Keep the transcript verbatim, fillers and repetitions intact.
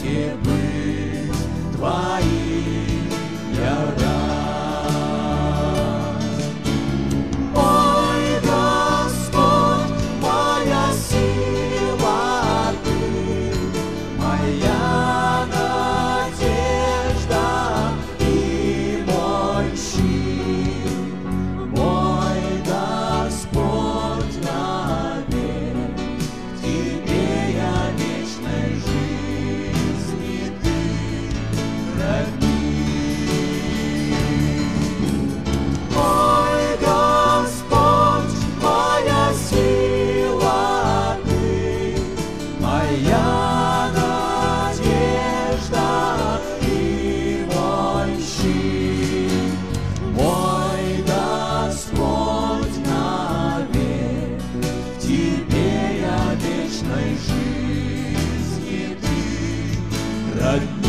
свете быть Твоим я рад. Ой, Господь, моя сила Ты, моя надежда и мой щит, мой Господь навек. В Тебе я вечной жизни Ты родник. Ой, Господь, моя сила Ты, моя надежда и мой щит, мой Господь навек. В Тебе я вечной жизни Ты родник.